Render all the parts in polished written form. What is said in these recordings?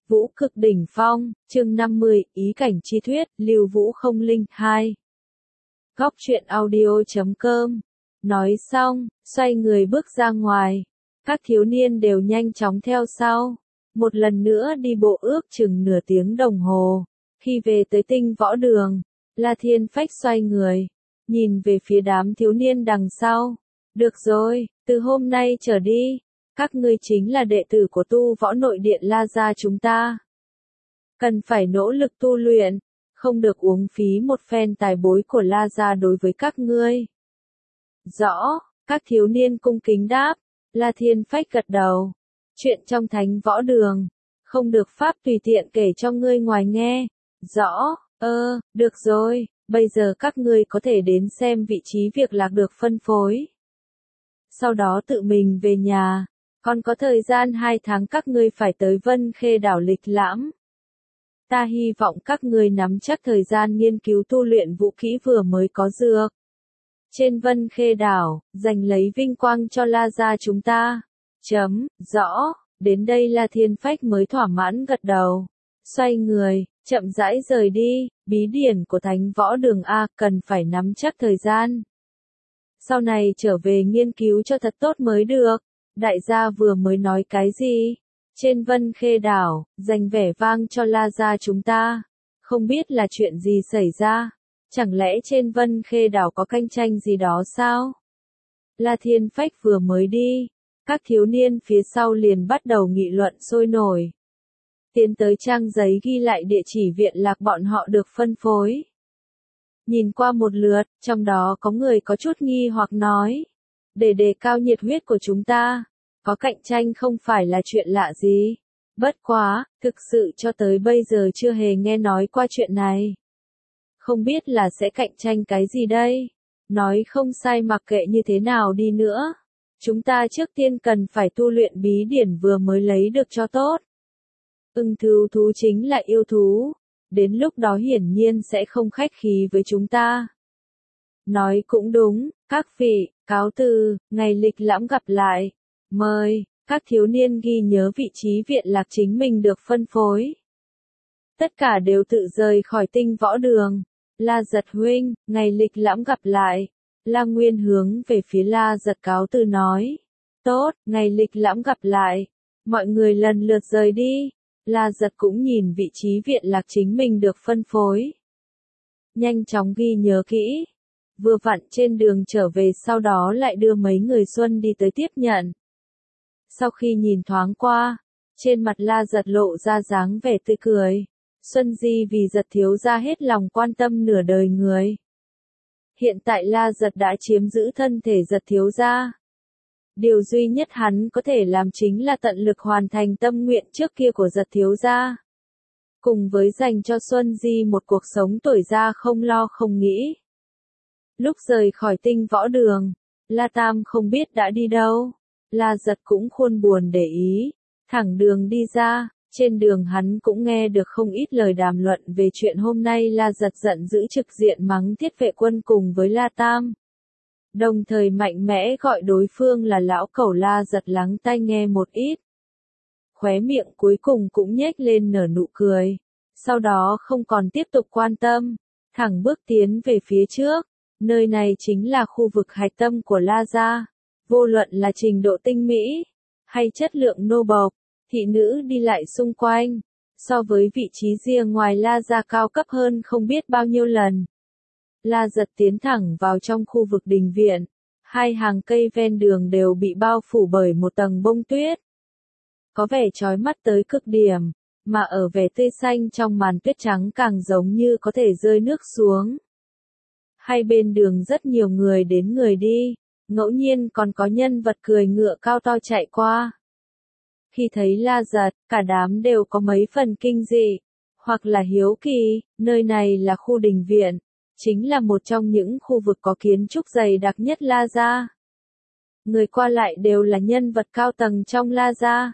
Vũ cực đỉnh phong, chương 50, ý cảnh chi thuyết, Lưu Vũ không linh, 2. Góc truyện audio.com. Nói xong, xoay người bước ra ngoài. Các thiếu niên đều nhanh chóng theo sau. Một lần nữa đi bộ ước chừng nửa tiếng đồng hồ. Khi về tới Tinh Võ Đường, La Thiên Phách xoay người, nhìn về phía đám thiếu niên đằng sau. Được rồi, từ hôm nay trở đi, các ngươi chính là đệ tử của tu võ nội điện La gia chúng ta. Cần phải nỗ lực tu luyện, không được uống phí một phen tài bối của La gia đối với các ngươi. Rõ, các thiếu niên cung kính đáp. La Thiên Phách gật đầu. Chuyện trong Thánh Võ Đường, không được pháp tùy tiện kể cho ngươi ngoài nghe. Rõ, được rồi, bây giờ các ngươi có thể đến xem vị trí việc lạc được phân phối. Sau đó tự mình về nhà, còn có thời gian 2 tháng các ngươi phải tới Vân Khê đảo lịch lãm. Ta hy vọng các ngươi nắm chắc thời gian nghiên cứu tu luyện vũ kỹ vừa mới có dược. Trên Vân Khê đảo, giành lấy vinh quang cho La gia chúng ta. Rõ, đến đây La Thiên Phách mới thỏa mãn gật đầu. Xoay người, chậm rãi rời đi, bí điển của Thánh Võ Đường A cần phải nắm chắc thời gian. Sau này trở về nghiên cứu cho thật tốt mới được. Đại gia vừa mới nói cái gì? Trên Vân Khê đảo, giành vẻ vang cho La gia chúng ta. Không biết là chuyện gì xảy ra? Chẳng lẽ trên Vân Khê đảo có cạnh tranh gì đó sao? La Thiên Phách vừa mới đi, các thiếu niên phía sau liền bắt đầu nghị luận sôi nổi. Tiến tới trang giấy ghi lại địa chỉ viện lạc bọn họ được phân phối. Nhìn qua một lượt, trong đó có người có chút nghi hoặc nói. Để đề cao nhiệt huyết của chúng ta, có cạnh tranh không phải là chuyện lạ gì. Bất quá, thực sự cho tới bây giờ chưa hề nghe nói qua chuyện này. Không biết là sẽ cạnh tranh cái gì đây? Nói không sai mặc kệ như thế nào đi nữa. Chúng ta trước tiên cần phải tu luyện bí điển vừa mới lấy được cho tốt. Thú chính là yêu thú. Đến lúc đó hiển nhiên sẽ không khách khí với chúng ta. Nói cũng đúng, các vị, cáo từ, ngày lịch lãm gặp lại. Mời, các thiếu niên ghi nhớ vị trí viện lạc chính mình được phân phối. Tất cả đều tự rời khỏi Tinh Võ Đường. La Giật huynh, ngày lịch lãm gặp lại. La Nguyên hướng về phía La Giật cáo từ nói. Tốt, ngày lịch lãm gặp lại. Mọi người lần lượt rời đi. La Giật cũng nhìn vị trí viện lạc chính mình được phân phối. Nhanh chóng ghi nhớ kỹ. Vừa vặn trên đường trở về sau đó lại đưa mấy người Xuân đi tới tiếp nhận. Sau khi nhìn thoáng qua, trên mặt La Giật lộ ra dáng vẻ tươi cười. Xuân Di vì Giật thiếu gia hết lòng quan tâm nửa đời người. Hiện tại La Giật đã chiếm giữ thân thể Giật thiếu gia. Điều duy nhất hắn có thể làm chính là tận lực hoàn thành tâm nguyện trước kia của Giật thiếu gia. Cùng với dành cho Xuân Di một cuộc sống tuổi già không lo không nghĩ. Lúc rời khỏi Tinh Võ Đường, La Tam không biết đã đi đâu. La Giật cũng khuôn buồn để ý, thẳng đường đi ra. Trên đường hắn cũng nghe được không ít lời đàm luận về chuyện hôm nay. La Giật giận dữ trực diện mắng Thiết Vệ Quân cùng với La Tam. Đồng thời mạnh mẽ gọi đối phương là lão cẩu. La Giật lắng tai nghe một ít. Khóe miệng cuối cùng cũng nhếch lên nở nụ cười. Sau đó không còn tiếp tục quan tâm, thẳng bước tiến về phía trước. Nơi này chính là khu vực hạch tâm của La gia. Vô luận là trình độ tinh mỹ, hay chất lượng nô bộc, thị nữ đi lại xung quanh, so với vị trí riêng ngoài La gia cao cấp hơn không biết bao nhiêu lần. La Giật tiến thẳng vào trong khu vực đình viện, 2 hàng cây ven đường đều bị bao phủ bởi một tầng bông tuyết. Có vẻ chói mắt tới cực điểm, mà ở vẻ tươi xanh trong màn tuyết trắng càng giống như có thể rơi nước xuống. Hai bên đường rất nhiều người đến người đi, ngẫu nhiên còn có nhân vật cười ngựa cao to chạy qua. Khi thấy La Giật, cả đám đều có mấy phần kinh dị, hoặc là hiếu kỳ. Nơi này là khu đình viện, chính là một trong những khu vực có kiến trúc dày đặc nhất La gia. Người qua lại đều là nhân vật cao tầng trong La gia.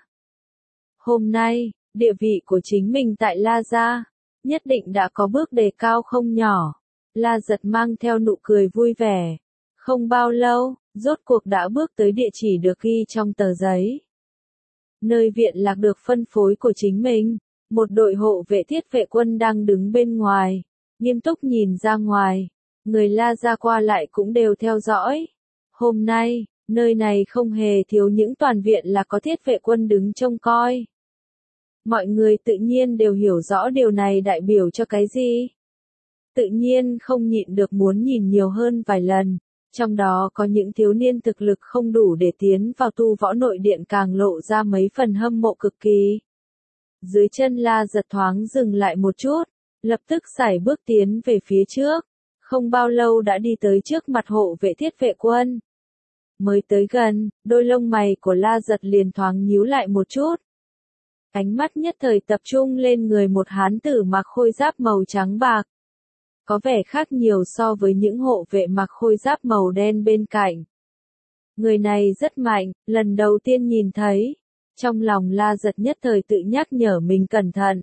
Hôm nay, địa vị của chính mình tại La gia, nhất định đã có bước đề cao không nhỏ. La Giật mang theo nụ cười vui vẻ. Không bao lâu, rốt cuộc đã bước tới địa chỉ được ghi trong tờ giấy. Nơi viện lạc được phân phối của chính mình. Một đội hộ vệ thiết vệ quân đang đứng bên ngoài, nghiêm túc nhìn ra ngoài. Người La Gia qua lại cũng đều theo dõi. Hôm nay, nơi này không hề thiếu những toàn viện là có thiết vệ quân đứng trông coi. Mọi người tự nhiên đều hiểu rõ điều này đại biểu cho cái gì. Tự nhiên không nhịn được muốn nhìn nhiều hơn vài lần. Trong đó có những thiếu niên thực lực không đủ để tiến vào tu võ nội điện càng lộ ra mấy phần hâm mộ cực kỳ. Dưới chân La Giật thoáng dừng lại một chút, lập tức sải bước tiến về phía trước. Không bao lâu đã đi tới trước mặt hộ vệ thiết vệ quân. Mới tới gần, đôi lông mày của La Giật liền thoáng nhíu lại một chút. Ánh mắt nhất thời tập trung lên người một hán tử mặc khôi giáp màu trắng bạc. Có vẻ khác nhiều so với những hộ vệ mặc khôi giáp màu đen bên cạnh. Người này rất mạnh, lần đầu tiên nhìn thấy. Trong lòng La Giật nhất thời tự nhắc nhở mình cẩn thận.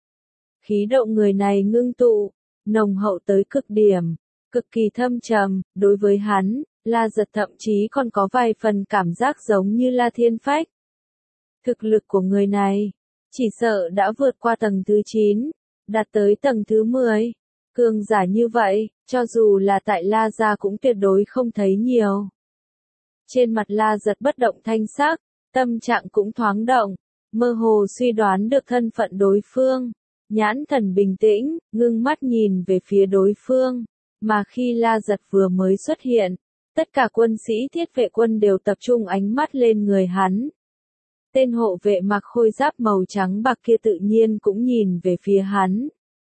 Khí độ người này ngưng tụ, nồng hậu tới cực điểm, cực kỳ thâm trầm. Đối với hắn, La Giật thậm chí còn có vài phần cảm giác giống như La Thiên Phách. Thực lực của người này, chỉ sợ đã vượt qua tầng thứ 9, đạt tới tầng thứ 10. Cường giả như vậy, cho dù là tại La Gia cũng tuyệt đối không thấy nhiều. Trên mặt La Giật bất động thanh sắc, tâm trạng cũng thoáng động, mơ hồ suy đoán được thân phận đối phương. Nhãn thần bình tĩnh, ngưng mắt nhìn về phía đối phương, mà khi La Giật vừa mới xuất hiện, tất cả quân sĩ thiết vệ quân đều tập trung ánh mắt lên người hắn. Tên hộ vệ mặc khôi giáp màu trắng bạc kia tự nhiên cũng nhìn về phía hắn.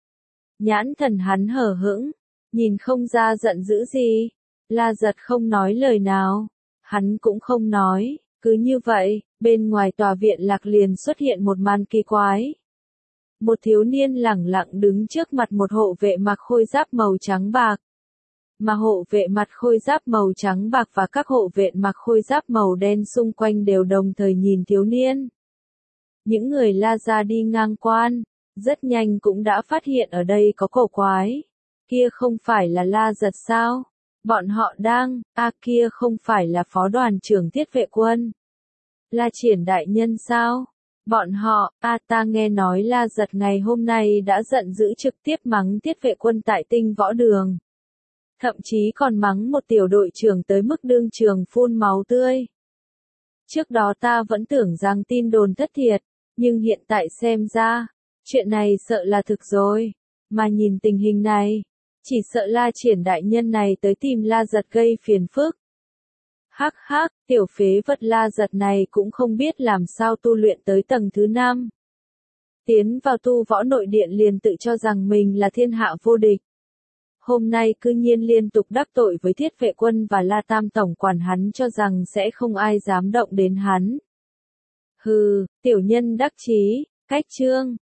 Nhãn thần hắn hờ hững, nhìn không ra giận dữ gì. La Giật không nói lời nào, hắn cũng không nói, cứ như vậy, bên ngoài tòa viện lạc liền xuất hiện một màn kỳ quái. Một thiếu niên lẳng lặng đứng trước mặt một hộ vệ mặc khôi giáp màu trắng bạc. Mà hộ vệ mặc khôi giáp màu trắng bạc và các hộ vệ mặc khôi giáp màu đen xung quanh đều đồng thời nhìn thiếu niên. Những người La Gia đi ngang quan, rất nhanh cũng đã phát hiện ở đây có cổ quái. Kia không phải là La Giật sao? Bọn họ đang, kia không phải là phó đoàn trưởng thiết vệ quân. La Triển đại nhân sao? Bọn họ, ta nghe nói La Giật ngày hôm nay đã giận dữ trực tiếp mắng thiết vệ quân tại Tinh Võ Đường. Thậm chí còn mắng một tiểu đội trưởng tới mức đương trường phun máu tươi. Trước đó ta vẫn tưởng rằng tin đồn thất thiệt, nhưng hiện tại xem ra, chuyện này sợ là thực rồi. Mà nhìn tình hình này, chỉ sợ La Triển đại nhân này tới tìm La Giật gây phiền phức. Hắc hắc, tiểu phế vật La Giật này cũng không biết làm sao tu luyện tới tầng thứ 5. Tiến vào tu võ nội điện liền tự cho rằng mình là thiên hạ vô địch. Hôm nay cư nhiên liên tục đắc tội với thiết vệ quân và La Tam tổng quản, hắn cho rằng sẽ không ai dám động đến hắn. Hừ, tiểu nhân đắc chí, cách chương.